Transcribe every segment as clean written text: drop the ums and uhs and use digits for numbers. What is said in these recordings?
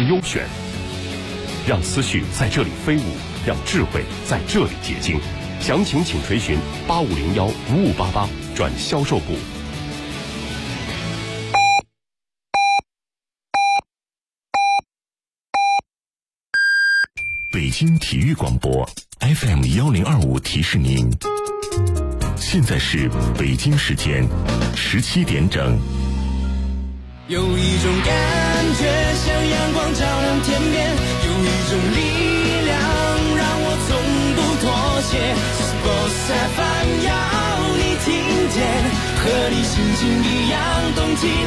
优选。让思绪在这里飞舞，让智慧在这里结晶。详情请垂询8501-5588转销售部。 北京体育广播 FM1025提示您，现在是北京时间17点整。 有一种感觉像阳光照亮天边，有一种力量让我从不妥协。Sports FM 要你听见，和你心情一样动起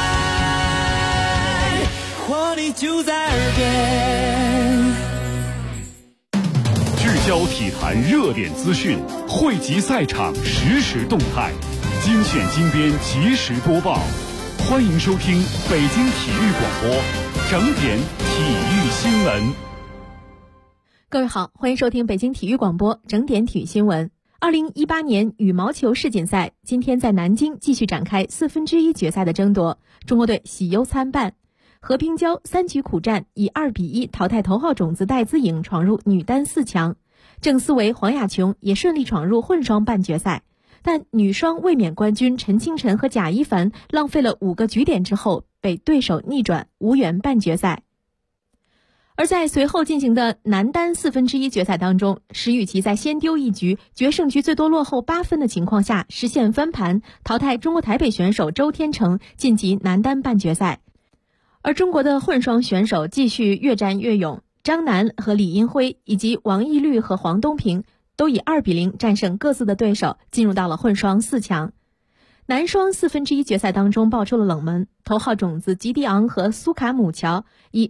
来，活力就在耳边。 聚焦体坛热点资讯，汇集赛场实时动态，精选精编及时播报。欢迎收听北京体育广播整点体育新闻。 各位好，欢迎收听北京体育广播整点体育新闻。2018年羽毛球世锦赛今天在南京继续展开1/4决赛的争夺，中国队喜忧参半。何冰娇3局苦战，以2-1淘汰头号种子戴资颖，闯入女单4强。郑思维、黄雅琼也顺利闯入混双半决赛。但女双卫冕冠军陈清晨和贾一凡浪费了5个局点之后，被对手逆转，无缘半决赛。而在随后进行的男单1/4决赛当中，石宇奇在先丢1局，决胜局最多落后8分的情况下，实现翻盘，淘汰中国台北选手周天成，晋级男单半决赛。而中国的混双选手继续越战越勇，张楠和李英辉以及王懿律和黄东萍都以2-0战胜各自的对手，进入到了混双4强。男双1/4决赛当中爆出了冷门，头号种子吉迪昂和苏卡姆乔以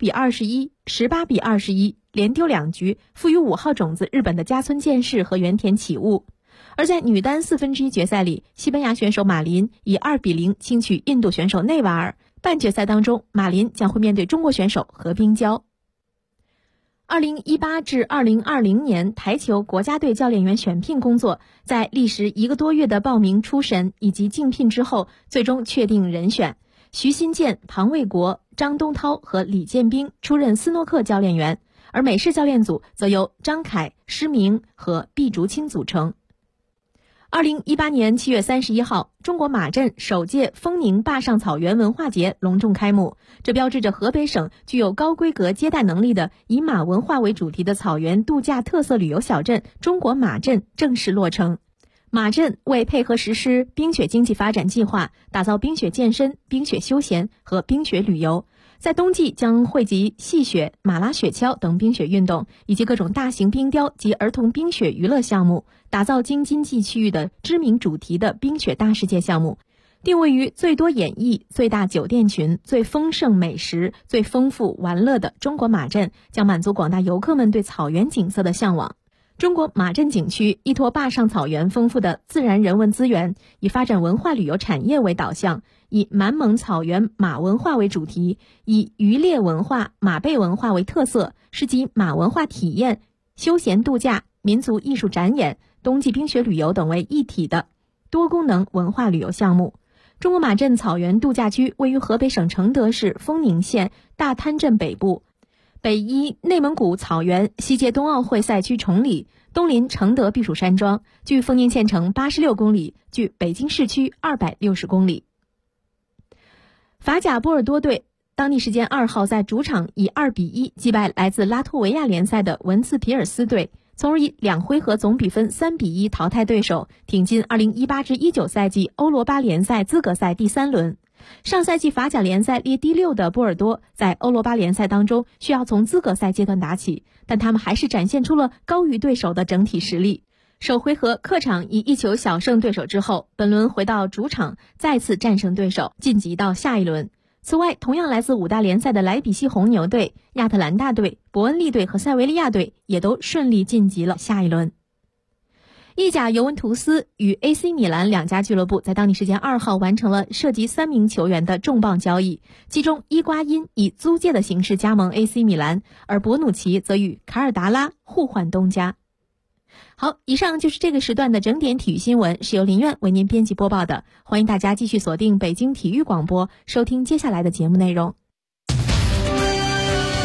19-21、18-21连丢2局，负于5号种子日本的加村健士和原田启悟。而在女单1/4决赛里，西班牙选手马林以2-0轻取印度选手内瓦尔。半决赛当中，马林将会面对中国选手何冰娇。2018至2020年台球国家队教练员选聘工作在历时1个多月的报名、初审以及竞聘之后，最终确定人选。徐新建、庞卫国、张东涛和李建兵出任斯诺克教练员，而美式教练组则由张凯、施明和毕竹青组成。2018年7月31号，中国马镇首届丰宁坝上草原文化节隆重开幕，这标志着河北省具有高规格接待能力的以马文化为主题的草原度假特色旅游小镇中国马镇正式落成。马镇为配合实施冰雪经济发展计划，打造冰雪健身、冰雪休闲和冰雪旅游，在冬季将汇集戏雪、马拉雪橇等冰雪运动，以及各种大型冰雕及儿童冰雪娱乐项目，打造京津冀区域的知名主题的冰雪大世界项目，定位于最多演艺、最大酒店群、最丰盛美食、最丰富玩乐的中国马镇，将满足广大游客们对草原景色的向往。中国马镇景区依托坝上草原丰富的自然人文资源，以发展文化旅游产业为导向，以满蒙草原马文化为主题，以渔猎文化、马背文化为特色，是集马文化体验、休闲度假、民族艺术展演、冬季冰雪旅游等为一体的多功能文化旅游项目。中国马镇草原度假区位于河北省承德市丰宁县大滩镇北部，北依内蒙古草原，西接冬奥会赛区崇礼，东临承德避暑山庄，距丰宁县城86公里，距北京市区260公里。法甲波尔多队当地时间2号在主场以2-1击败来自拉脱维亚联赛的文茨皮尔斯队，从而以2回合总比分3-1淘汰对手，挺进2018至19赛季欧罗巴联赛资格赛第3轮。上赛季法甲联赛列第6的波尔多，在欧罗巴联赛当中需要从资格赛阶段打起，但他们还是展现出了高于对手的整体实力。首回合客场以1球小胜对手之后，本轮回到主场再次战胜对手，晋级到下一轮。此外，同样来自5大联赛的莱比锡红牛队、亚特兰大队、伯恩利队和塞维利亚队也都顺利晋级了下一轮。意甲尤文图斯与 AC 米兰两家俱乐部在当地时间2号完成了涉及3名球员的重磅交易，其中伊瓜因以租借的形式加盟 AC 米兰，而博努奇则与卡尔达拉互换东家。好，以上就是这个时段的整点体育新闻，是由林苑为您编辑播报的。欢迎大家继续锁定北京体育广播，收听接下来的节目内容。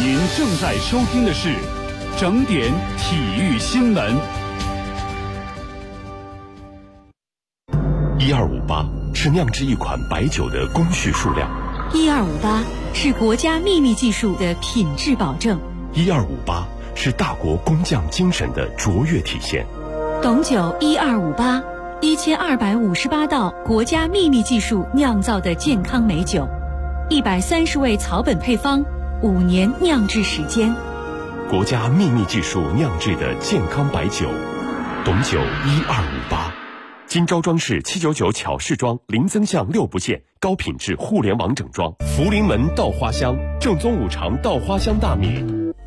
您正在收听的是整点体育新闻。 1258是酿制一款白酒的工序数量 ，1258是国家秘密技术的品质保证 ，1258是大国工匠精神的卓越体现。 董酒1258 1258道国家秘密技术酿造的健康美酒，130味草本配方，5年酿制时间， 国家秘密技术酿制的健康白酒，董酒1258。金昭装饰799巧饰庄林增巷6部线高品质互联网整装，福临门稻花香正宗五常稻花香大米。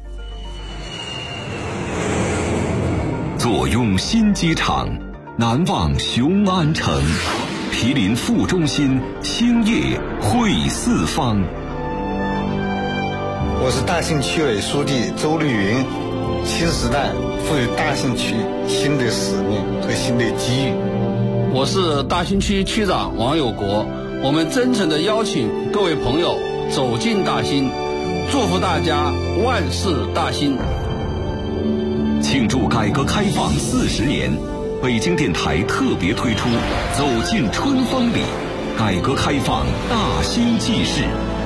坐拥新机场，难忘雄安城，毗邻副中心，兴业汇四方。 我是大兴区委书记周绿云。新时代赋予大兴区新的使命和新的机遇。 我是大兴区区长王有国，我们真诚地邀请各位朋友走进大兴，祝福大家万事大兴。 庆祝改革开放40年，北京电台特别推出《走进春风里》，改革开放大兴纪事。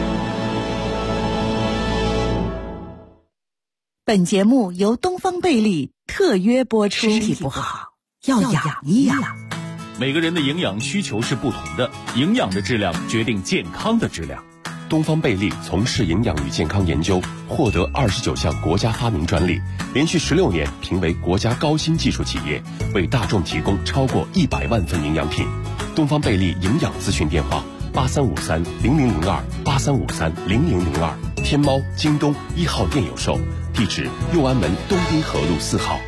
本节目由东方贝利特约播出。身体不好要养一养。 每个人的营养需求是不同的，营养的质量决定健康的质量。 东方贝利从事营养与健康研究，获得29项国家发明专利，连续16年评为国家高新技术企业，为大众提供超过100万份营养品。东方贝利营养咨询电话：83530002 83530002，天猫、京东1号店有售，地址右安门东滨河路4号。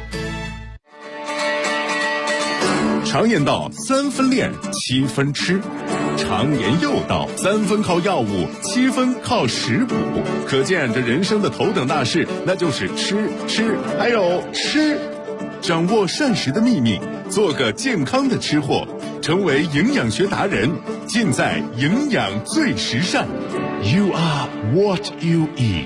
常言道3分练7分吃，常言又道3分靠药物7分靠食补，可见这人生的头等大事那就是吃还有吃。掌握膳食的秘密，做个健康的吃货，成为营养学达人，尽在营养最时尚。 You are what you eat。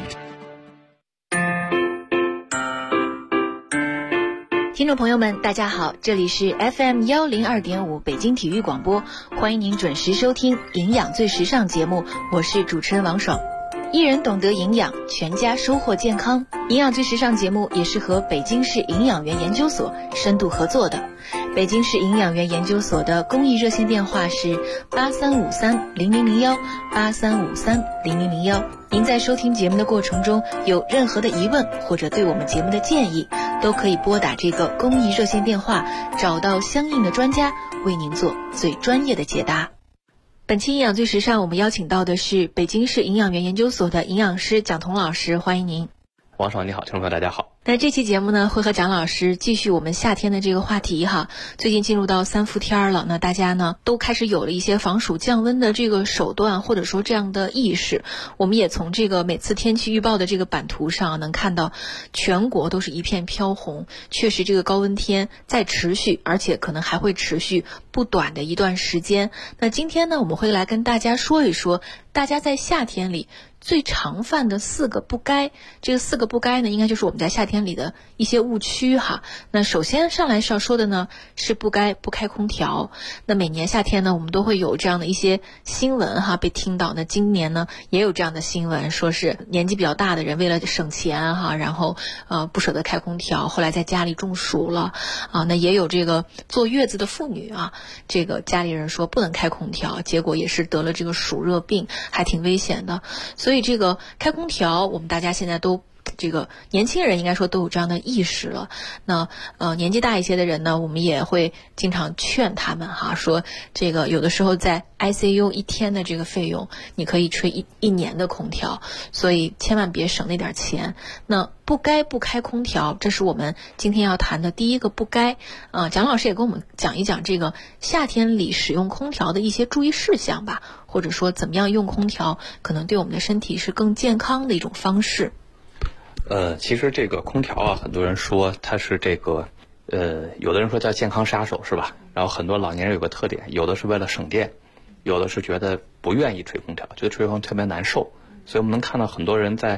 听众朋友们，大家好，这里是 FM102.5 北京体育广播，欢迎您准时收听营养最时尚节目，我是主持人王爽。一人懂得营养，全家收获健康。营养最时尚节目也是和北京市营养员研究所深度合作的。北京市营养员研究所的公益热线电话是83530001 83530001。您在收听节目的过程中有任何的疑问或者对我们节目的建议，都可以拨打这个公益热线电话，找到相应的专家为您做最专业的解答。本期营养最时尚，我们邀请到的是北京市营养员研究所的营养师蒋彤老师，欢迎您。 王爽你好，听众朋友大家好。 那这期节目呢，会和蒋老师继续我们夏天的这个话题哈。最近进入到3伏天了，那大家呢都开始有了一些防暑降温的这个手段，或者说这样的意识。我们也从这个每次天气预报的这个版图上能看到，全国都是一片飘红。确实，这个高温天在持续，而且可能还会持续不短的一段时间。那今天呢，我们会来跟大家说一说，大家在夏天里最常犯的4个不该。这个4个不该呢，应该就是我们在夏天里的一些误区哈。那首先上来是要说的呢，是不该不开空调。那每年夏天呢，我们都会有这样的一些新闻哈被听到。那今年呢，也有这样的新闻，说是年纪比较大的人为了省钱哈，然后不舍得开空调，后来在家里中暑了啊。那也有这个坐月子的妇女啊，这个家里人说不能开空调，结果也是得了这个暑热病，还挺危险的。所以这个开空调，我们大家现在都这个年轻人应该说都有这样的意识了。那年纪大一些的人呢，我们也会经常劝他们哈，说这个有的时候在 ICU 1天的这个费用，你可以吹一年的空调，所以千万别省那点钱。那不该不开空调，这是我们今天要谈的第一个不该。蒋老师也跟我们讲一讲这个夏天里使用空调的一些注意事项吧，或者说怎么样用空调可能对我们的身体是更健康的一种方式。 其实这个空调啊，很多人说它是这个有的人说叫健康杀手是吧？然后很多老年人有个特点，有的是为了省电，有的是觉得不愿意吹空调，觉得吹空调特别难受。所以我们能看到很多人在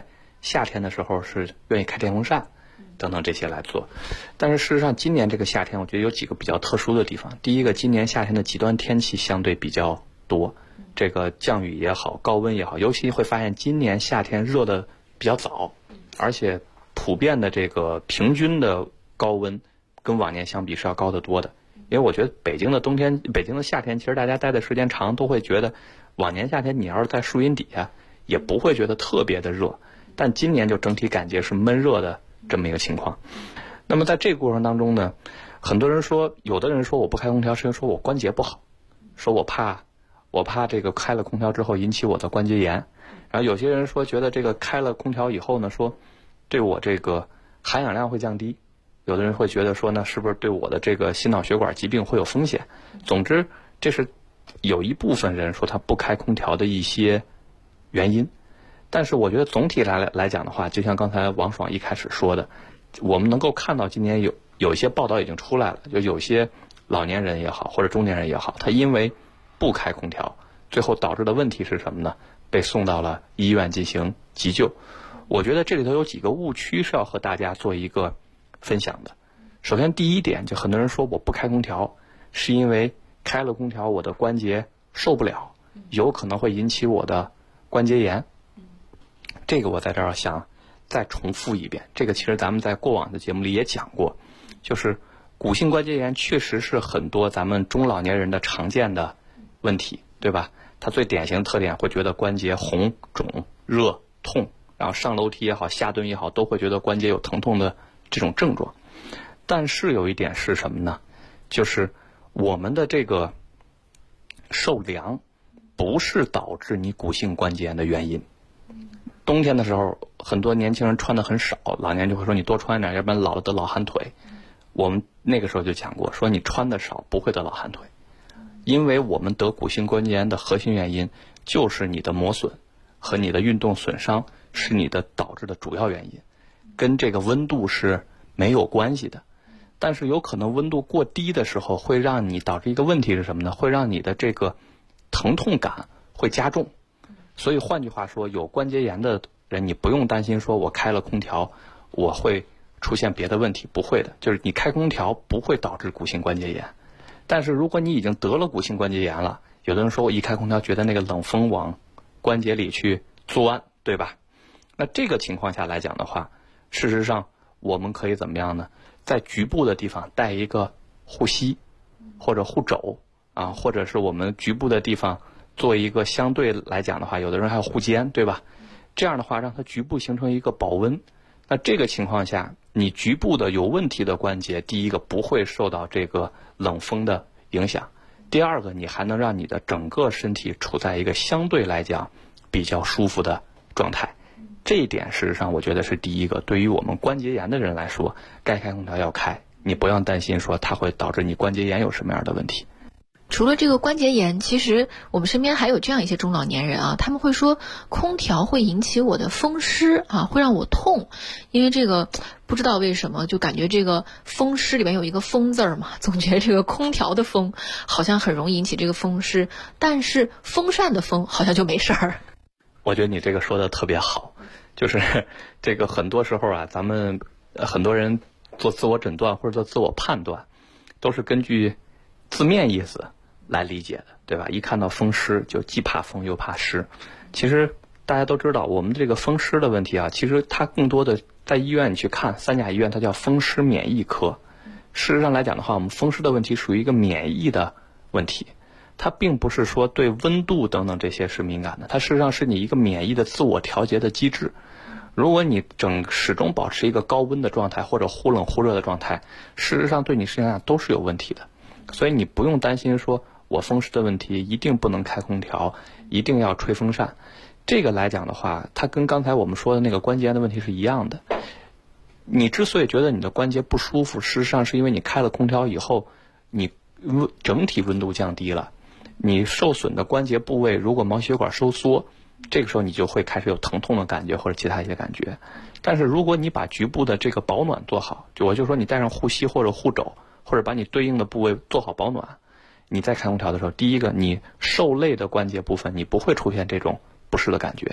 夏天的时候是愿意开电风扇等等这些来做。但是事实上今年这个夏天我觉得有几个比较特殊的地方。第一个，今年夏天的极端天气相对比较多，这个降雨也好，高温也好，尤其会发现今年夏天热的比较早，而且普遍的这个平均的高温跟往年相比是要高得多的。因为我觉得北京的夏天，其实大家待的时间长都会觉得，往年夏天你要是在树荫底下也不会觉得特别的热，但今年就整体感觉是闷热的这么一个情况。那么在这个过程当中呢，很多人说，有的人说我不开空调是因为说我关节不好，说我怕这个开了空调之后引起我的关节炎。然后有些人说觉得这个开了空调以后呢，说对我这个含氧量会降低。有的人会觉得说呢，是不是对我的这个心脑血管疾病会有风险？总之，这是有一部分人说他不开空调的一些原因。但是我觉得总体来讲的话，就像刚才王爽一开始说的，我们能够看到今年有一些报道已经出来了，就有些老年人也好，或者中年人也好，他因为不开空调，最后导致的问题是什么呢？被送到了医院进行急救。我觉得这里头有几个误区是要和大家做一个分享的。首先第一点，就很多人说我不开空调是因为开了空调我的关节受不了，有可能会引起我的关节炎。这个我在这儿想再重复一遍，这个其实咱们在过往的节目里也讲过，就是骨性关节炎确实是很多咱们中老年人的常见的问题，对吧？它最典型的特点会觉得关节红肿热痛，然后上楼梯也好下蹲也好都会觉得关节有疼痛的这种症状。但是有一点是什么呢？就是我们的这个受凉不是导致你骨性关节炎的原因。冬天的时候很多年轻人穿的很少，老年人就会说你多穿点，要不然老了得老寒腿。我们那个时候就讲过，说你穿的少不会得老寒腿，因为我们得骨性关节炎的核心原因就是你的磨损和你的运动损伤是你的导致的主要原因，跟这个温度是没有关系的。但是有可能温度过低的时候会让你导致一个问题是什么呢？会让你的这个疼痛感会加重。所以换句话说，有关节炎的人你不用担心说我开了空调我会出现别的问题，不会的，就是你开空调不会导致骨性关节炎。但是如果你已经得了骨性关节炎了，有的人说我一开空调觉得那个冷风往关节里去钻，对吧？那这个情况下来讲的话，事实上我们可以怎么样呢？在局部的地方带一个护膝或者护肘啊，或者是我们局部的地方做一个相对来讲的话，有的人还有护肩，对吧？这样的话让它局部形成一个保温。那这个情况下，你局部的有问题的关节，第一个不会受到这个冷风的影响，第二个你还能让你的整个身体处在一个相对来讲比较舒服的状态。这一点事实上我觉得是第一个，对于我们关节炎的人来说，该开空调要开，你不要担心说它会导致你关节炎有什么样的问题。 除了这个关节炎，其实我们身边还有这样一些中老年人啊，他们会说空调会引起我的风湿啊，会让我痛，因为这个不知道为什么就感觉这个风湿里面有一个风字儿嘛，总觉得这个空调的风好像很容易引起这个风湿，但是风扇的风好像就没事儿。 我觉得你这个说的特别好，就是这个很多时候啊，咱们很多人做自我诊断或者做自我判断都是根据字面意思来理解的，对吧？一看到风湿就既怕风又怕湿。其实大家都知道，我们这个风湿的问题啊，其实它更多的在医院你去看三甲医院，它叫风湿免疫科。事实上来讲的话，我们风湿的问题属于一个免疫的问题，它并不是说对温度等等这些是敏感的，它事实上是你一个免疫的自我调节的机制。如果你始终保持一个高温的状态或者忽冷忽热的状态，事实上对你身体上都是有问题的。所以你不用担心说我风湿的问题一定不能开空调，一定要吹风扇。这个来讲的话，它跟刚才我们说的那个关节炎的问题是一样的。你之所以觉得你的关节不舒服，事实上是因为你开了空调以后，你整体温度降低了，你受损的关节部位如果毛细血管收缩，这个时候你就会开始有疼痛的感觉或者其他一些感觉。但是如果你把局部的这个保暖做好，我就说你带上护膝或者护肘，或者把你对应的部位做好保暖，你在开空调的时候，第一个你受累的关节部分你不会出现这种不适的感觉，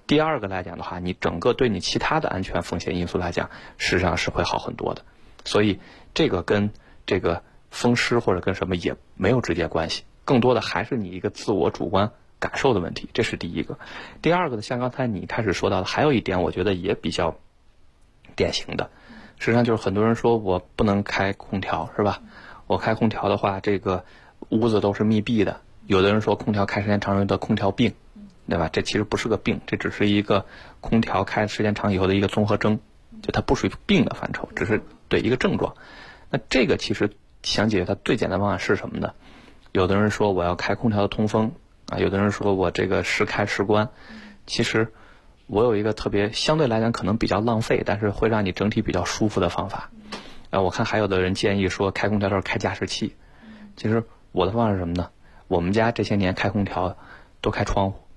第二个来讲的话，你整个对你其他的安全风险因素来讲，实际上是会好很多的。所以这个跟这个风湿或者跟什么也没有直接关系，更多的还是你一个自我主观感受的问题，这是第一个。第二个呢，像刚才你开始说到的，还有一点我觉得也比较典型的，实际上就是很多人说我不能开空调，是吧？我开空调的话，这个屋子都是密闭的。有的人说空调开时间长容易得空调病，对吧？这其实不是个病，这只是一个空调开时间长以后的一个综合征，就它不属于病的范畴，只是对一个症状。那这个其实想解决它最简单的方案是什么呢？有的人说我要开空调的通风啊，有的人说我这个时开时关。其实我有一个特别相对来讲可能比较浪费，但是会让你整体比较舒服的方法。我看还有的人建议说开空调的时候开加湿器。其实我的方法是什么呢？我们家这些年开空调都开窗户。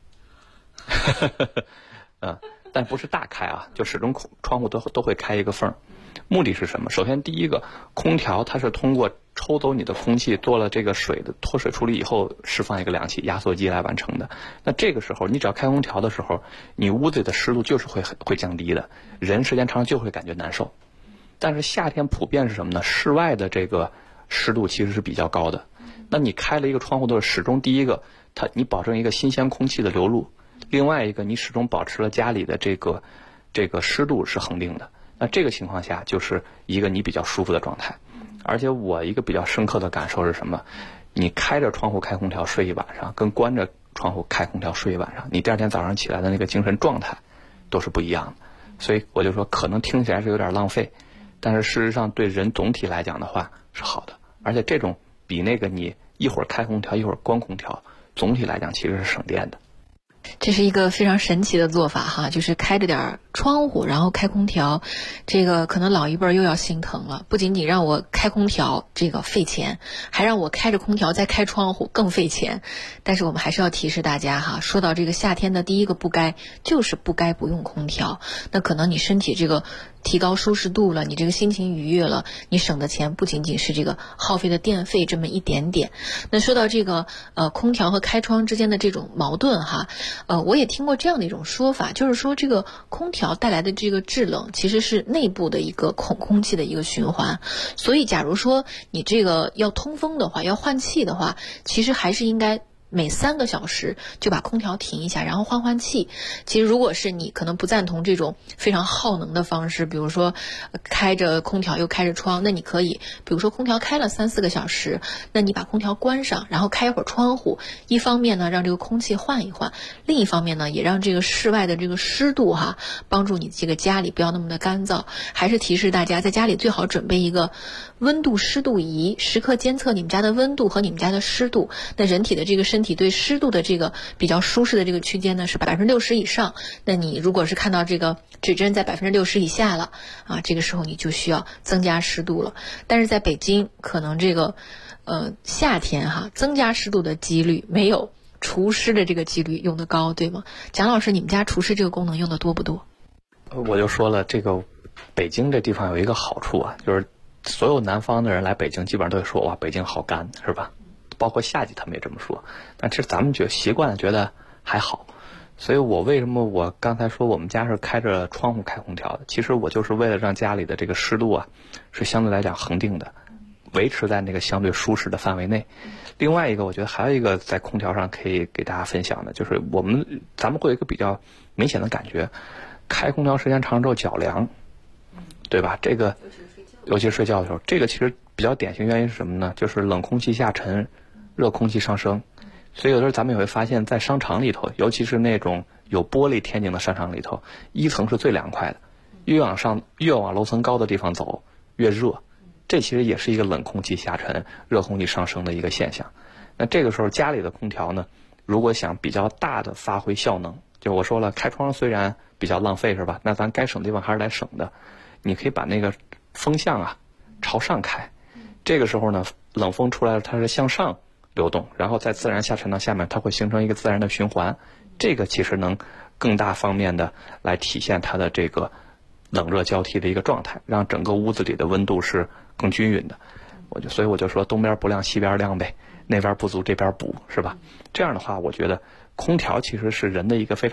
但不是大开啊，就始终窗户都会开一个缝。目的是什么？首先第一个，空调它是通过抽走你的空气，做了这个水的脱水处理以后，释放一个凉气压缩机来完成的。那这个时候你只要开空调的时候，你屋子里的湿度就是会降低的，人时间长就会感觉难受。但是夏天普遍是什么呢？室外的这个湿度其实是比较高的。那你开了一个窗户，都是始终第一个你保证一个新鲜空气的流入，另外一个你始终保持了家里的这个湿度是恒定的。那这个情况下就是一个你比较舒服的状态。而且我一个比较深刻的感受是什么？你开着窗户开空调睡一晚上，跟关着窗户开空调睡一晚上，你第二天早上起来的那个精神状态都是不一样的。所以我就说可能听起来是有点浪费，但是事实上对人总体来讲的话是好的。而且这种比那个你一会儿开空调一会儿关空调，总体来讲其实是省电的。 这是一个非常神奇的做法哈，就是开着点窗户，然后开空调。这个可能老一辈又要心疼了，不仅仅让我开空调这个费钱，还让我开着空调再开窗户更费钱。但是我们还是要提示大家哈，说到这个夏天的第一个不该，就是不该不用空调。那可能你身体这个提高舒适度了，你这个心情愉悦了，你省的钱不仅仅是这个耗费的电费这么一点点。那说到这个空调和开窗之间的这种矛盾哈，我也听过这样的一种说法，就是说这个空调带来的这个制冷其实是内部的一个空气的一个循环，所以假如说你这个要通风的话，要换气的话，其实还是应该每3个小时就把空调停一下，然后换气。其实如果是你可能不赞同这种非常耗能的方式，比如说开着空调又开着窗，那你可以比如说空调开了3-4个小时，那你把空调关上，然后开一会儿窗户，一方面呢让这个空气换一换，另一方面呢也让这个室外的这个湿度哈，帮助你这个家里不要那么的干燥。还是提示大家在家里最好准备一个温度湿度仪，时刻监测你们家的温度和你们家的湿度。那人体的这个身体对湿度的这个比较舒适的这个区间呢是60%以上，那你如果是看到这个指针在60%以下了啊，这个时候你就需要增加湿度了。但是在北京可能这个夏天哈，增加湿度的几率没有除湿的这个几率用的高，对吗？蒋老师，你们家除湿这个功能用的多不多？ 我就说了，这个北京这地方有一个好处啊，就是所有南方的人来北京基本上都会说哇，北京好干，是吧？包括夏季他们也这么说，但其实咱们习惯了觉得还好。所以为什么我刚才说我们家是开着窗户开空调的，其实我就是为了让家里的这个湿度啊是相对来讲恒定的，维持在那个相对舒适的范围内。另外一个我觉得还有一个在空调上可以给大家分享的，就是咱们会有一个比较明显的感觉，开空调时间长之后脚凉，对吧？这个尤其是睡觉的时候，这个其实比较典型原因是什么呢？就是冷空气下沉，热空气上升。所以有的时候咱们也会发现，在商场里头，尤其是那种有玻璃天井的商场里头，1层是最凉快的，越往楼层高的地方走越热，这其实也是一个冷空气下沉，热空气上升的一个现象。那这个时候家里的空调呢，如果想比较大的发挥效能，就我说了，开窗虽然比较浪费是吧？那咱该省的地方还是来省的。你可以把那个风向啊朝上开，这个时候呢，冷风出来了，它是向上流动，然后再自然下沉到下面，它会形成一个自然的循环。这个其实能更大方面的来体现它的这个冷热交替的一个状态，让整个屋子里的温度是更均匀的。所以我就说东边不亮西边亮呗，那边不足这边补，是吧？这样的话，我觉得空调其实是人的一个非常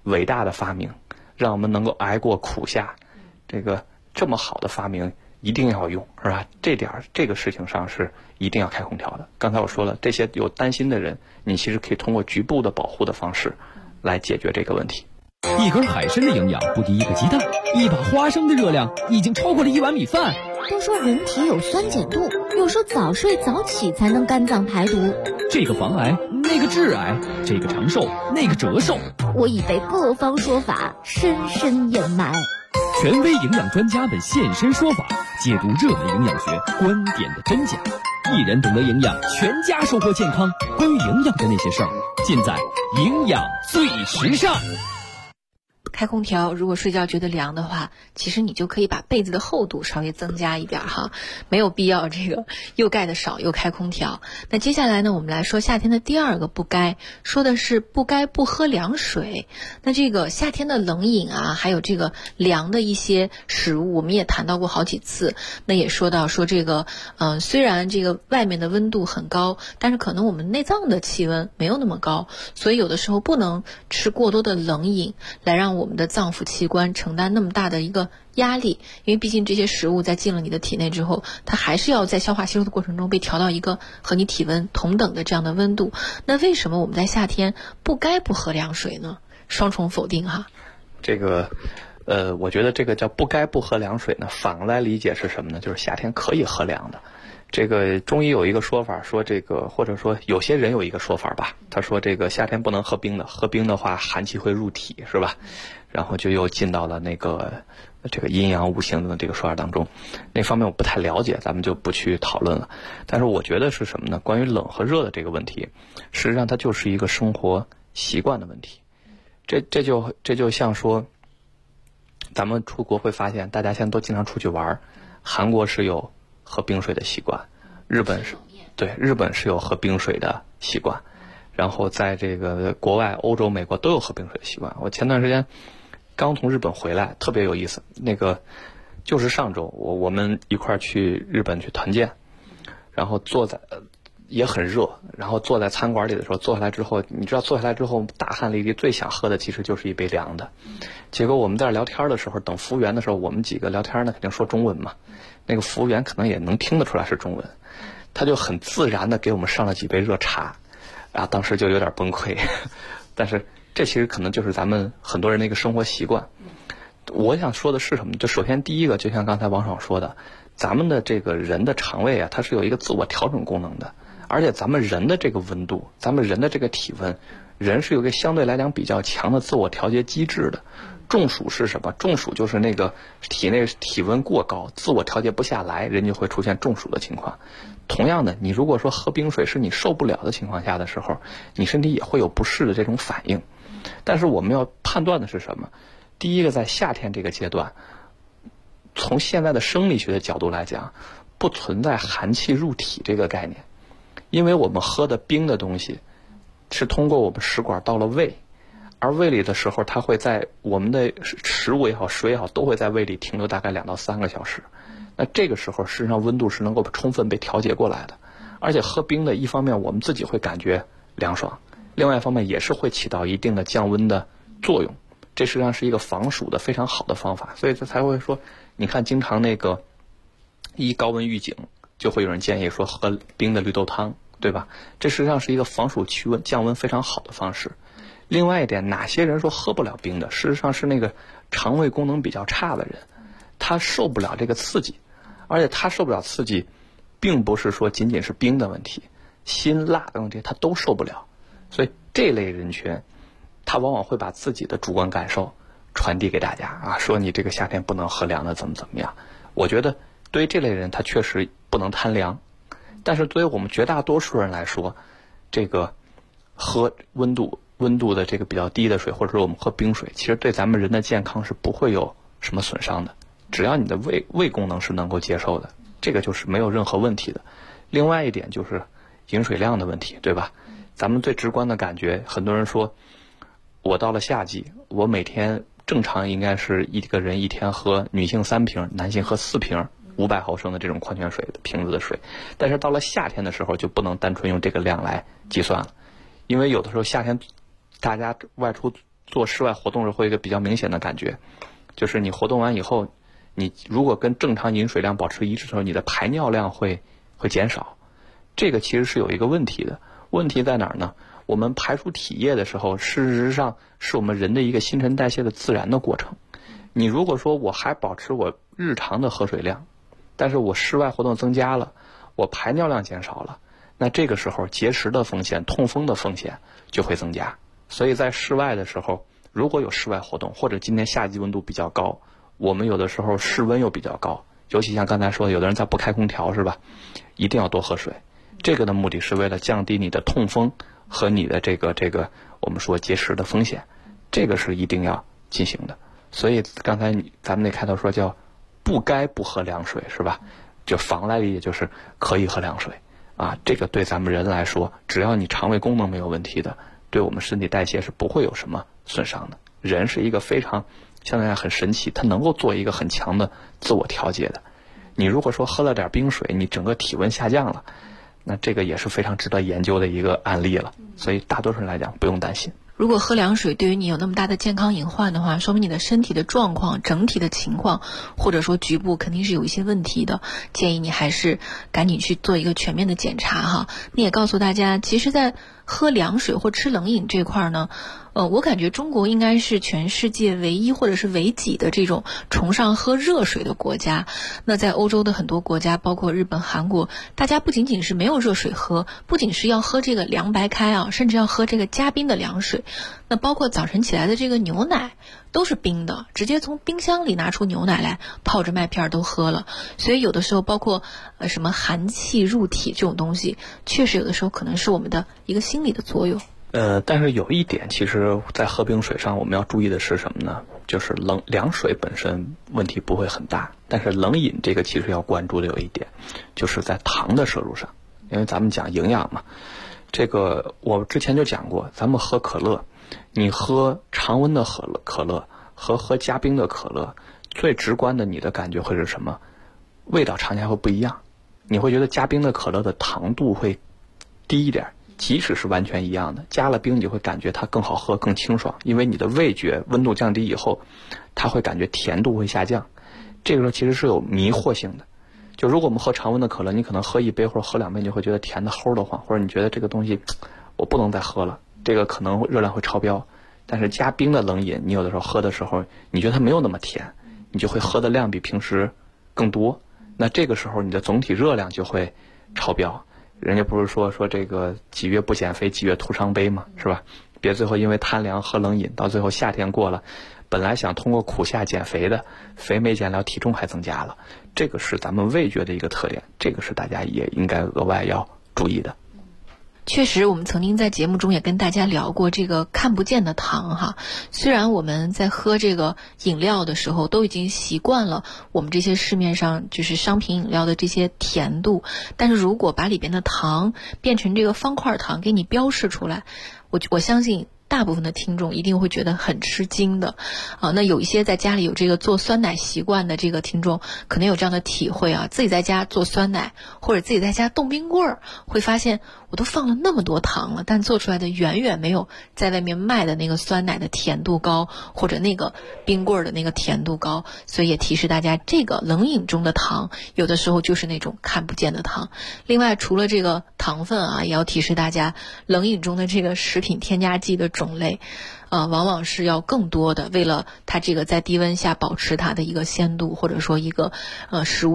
伟大的发明，让我们能够挨过苦夏，这么好的发明一定要用，是吧？这个事情上是一定要开空调的。刚才我说了，这些有担心的人，你其实可以通过局部的保护的方式来解决这个问题。 一根海参的营养不敌一个鸡蛋，一把花生的热量已经超过了1碗米饭。 都说人体有酸碱度，又说早睡早起才能肝脏排毒。 这个防癌，那个致癌，这个长寿，那个折寿。 我已被各方说法深深掩埋。 权威营养专家们现身说法，解读热门营养学观点的真假。一人懂得营养，全家收获健康。关于营养的那些事儿，尽在营养最时尚。 开空调，如果睡觉觉得凉的话，其实你就可以把被子的厚度稍微增加一点哈，没有必要这个又盖的少又开空调。那接下来呢，我们来说夏天的第二个不该，说的是不该不喝凉水。那这个夏天的冷饮啊，还有这个凉的一些食物，我们也谈到过好几次。那也说到说这个，虽然这个外面的温度很高，但是可能我们内脏的气温没有那么高，所以有的时候不能吃过多的冷饮，来让我们的脏腑器官承担那么大的一个压力，因为毕竟这些食物在进了你的体内之后，它还是要在消化吸收的过程中被调到一个和你体温同等的这样的温度。那为什么我们在夏天不该不喝凉水呢？双重否定哈。 我觉得这个叫不该不喝凉水呢，反过来理解是什么呢？就是夏天可以喝凉的。这个中医有一个说法，说这个或者说有些人有一个说法吧，他说这个夏天不能喝冰的，喝冰的话寒气会入体，是吧？然后就又进到了这个阴阳五行的这个说法当中。那方面我不太了解，咱们就不去讨论了。但是我觉得是什么呢？关于冷和热的这个问题，实际上它就是一个生活习惯的问题。这就像说，咱们出国会发现，大家现在都经常出去玩，韩国是有喝冰水的习惯，日本是有喝冰水的习惯，然后在这个国外欧洲美国都有喝冰水的习惯。我前段时间刚从日本回来，特别有意思，就是上周我们一块儿去日本去团建，然后坐在也很热，然后坐在餐馆里的时候，坐下来之后，你知道坐下来之后大汗淋漓，最想喝的其实就是一杯凉的。结果我们在这聊天的时候，等服务员的时候，我们几个聊天呢肯定说中文嘛，那个服务员可能也能听得出来是中文，他就很自然的给我们上了几杯热茶，啊，当时就有点崩溃。但是这其实可能就是咱们很多人的一个生活习惯。我想说的是什么？就首先第一个，就像刚才王爽说的，咱们的这个人的肠胃啊，它是有一个自我调整功能的，而且咱们人的这个温度，咱们人的这个体温，人是有一个相对来讲比较强的自我调节机制的。中暑是什么？中暑就是那个体内体温过高，自我调节不下来，人就会出现中暑的情况。同样的，你如果说喝冰水是你受不了的情况下的时候，你身体也会有不适的这种反应。但是我们要判断的是什么？第一个，在夏天这个阶段，从现在的生理学的角度来讲，不存在寒气入体这个概念，因为我们喝的冰的东西是通过我们食管到了胃，而胃里的时候，它会在我们的食物也好，水也好，都会在胃里停留大概2到3个小时。那这个时候，实际上温度是能够充分被调节过来的。而且喝冰的，一方面我们自己会感觉凉爽，另外一方面也是会起到一定的降温的作用。这实际上是一个防暑的非常好的方法，所以这才会说，你看经常高温预警，就会有人建议说喝冰的绿豆汤，对吧？这实际上是一个防暑驱温降温非常好的方式。另外一点，哪些人说喝不了冰的？事实上是那个肠胃功能比较差的人，他受不了这个刺激，而且他受不了刺激，并不是说仅仅是冰的问题，辛辣的问题他都受不了。所以这类人群，他往往会把自己的主观感受传递给大家啊，说你这个夏天不能喝凉的，怎么样？我觉得对于这类人，他确实不能贪凉，但是对于我们绝大多数人来说，这个喝温度的这个比较低的水，或者说我们喝冰水，其实对咱们人的健康是不会有什么损伤的，只要你的胃功能是能够接受的，这个就是没有任何问题的。另外一点就是饮水量的问题，对吧？咱们最直观的感觉，很多人说我到了夏季，我每天正常应该是一个人一天喝女性3瓶，男性喝4瓶500毫升的这种矿泉水的瓶子的水，但是到了夏天的时候就不能单纯用这个量来计算了，因为有的时候夏天大家外出做室外活动时会有一个比较明显的感觉，就是你活动完以后，你如果跟正常饮水量保持一致的时候，你的排尿量会减少。这个其实是有一个问题的，问题在哪儿呢？我们排出体液的时候，事实上是我们人的一个新陈代谢的自然的过程。你如果说我还保持我日常的喝水量，但是我室外活动增加了，我排尿量减少了，那这个时候结石的风险、痛风的风险就会增加。所以在室外的时候，如果有室外活动，或者今年夏季温度比较高，我们有的时候室温又比较高，尤其像刚才说的，有的人在不开空调是吧，一定要多喝水。这个的目的是为了降低你的痛风和你的这个我们说结石的风险，这个是一定要进行的。所以刚才咱们那开头说叫不该不喝凉水是吧？就防来理解就是可以喝凉水啊，这个对咱们人来说，只要你肠胃功能没有问题的，对我们身体代谢是不会有什么损伤的。人是一个非常相对来很神奇，它能够做一个很强的自我调节的。你如果说喝了点冰水，你整个体温下降了，那这个也是非常值得研究的一个案例了。所以大多数人来讲不用担心。 如果喝凉水对于你有那么大的健康隐患的话，说明你的身体的状况、整体的情况，或者说局部肯定是有一些问题的，建议你还是赶紧去做一个全面的检查哈。你也告诉大家，其实在喝凉水或吃冷饮这块呢，我感觉中国应该是全世界唯一或者是唯几的这种崇尚喝热水的国家。那在欧洲的很多国家，包括日本、韩国，大家不仅仅是没有热水喝，不仅是要喝这个凉白开啊，甚至要喝这个加冰的凉水。那包括早晨起来的这个牛奶都是冰的，直接从冰箱里拿出牛奶来泡着麦片都喝了。所以有的时候包括什么寒气入体这种东西，确实有的时候可能是我们的一个心理的作用。 但是有一点，其实在喝冰水上我们要注意的是什么呢？就是凉水本身问题不会很大，但是冷饮这个其实要关注的有一点，就是在糖的摄入上。因为咱们讲营养嘛，这个我之前就讲过，咱们喝可乐，你喝常温的可乐和喝加冰的可乐，最直观的你的感觉会是什么？味道尝起来会不一样。你会觉得加冰的可乐的糖度会低一点，即使是完全一样的，加了冰你就会感觉它更好喝、更清爽，因为你的味觉温度降低以后，它会感觉甜度会下降。这个时候其实是有迷惑性的。就如果我们喝常温的可乐，你可能喝一杯或者喝2杯，你就会觉得甜的齁得慌，或者你觉得这个东西我不能再喝了，这个可能热量会超标。但是加冰的冷饮，你有的时候喝的时候，你觉得它没有那么甜，你就会喝的量比平时更多，那这个时候你的总体热量就会超标。人家不是说这个几月不减肥几月徒伤悲嘛，是吧？别最后因为贪凉喝冷饮，到最后夏天过了，本来想通过苦夏减肥的，肥没减了，体重还增加了。这个是咱们味觉的一个特点，这个是大家也应该额外要注意的。 确实，我们曾经在节目中也跟大家聊过这个看不见的糖哈。虽然我们在喝这个饮料的时候都已经习惯了我们这些市面上就是商品饮料的这些甜度，但是如果把里边的糖变成这个方块糖给你标示出来，我相信大部分的听众一定会觉得很吃惊的啊。那有一些在家里有这个做酸奶习惯的这个听众可能有这样的体会啊，自己在家做酸奶或者自己在家冻冰棍儿，会发现我都放了那么多糖了，但做出来的远远没有在外面卖的那个酸奶的甜度高，或者那个冰棍儿的那个甜度高。所以也提示大家，这个冷饮中的糖有的时候就是那种看不见的糖。另外除了这个糖分啊，也要提示大家，冷饮中的这个食品添加剂的种类往往是要更多的，为了它这个在低温下保持它的一个鲜度，或者说一个食物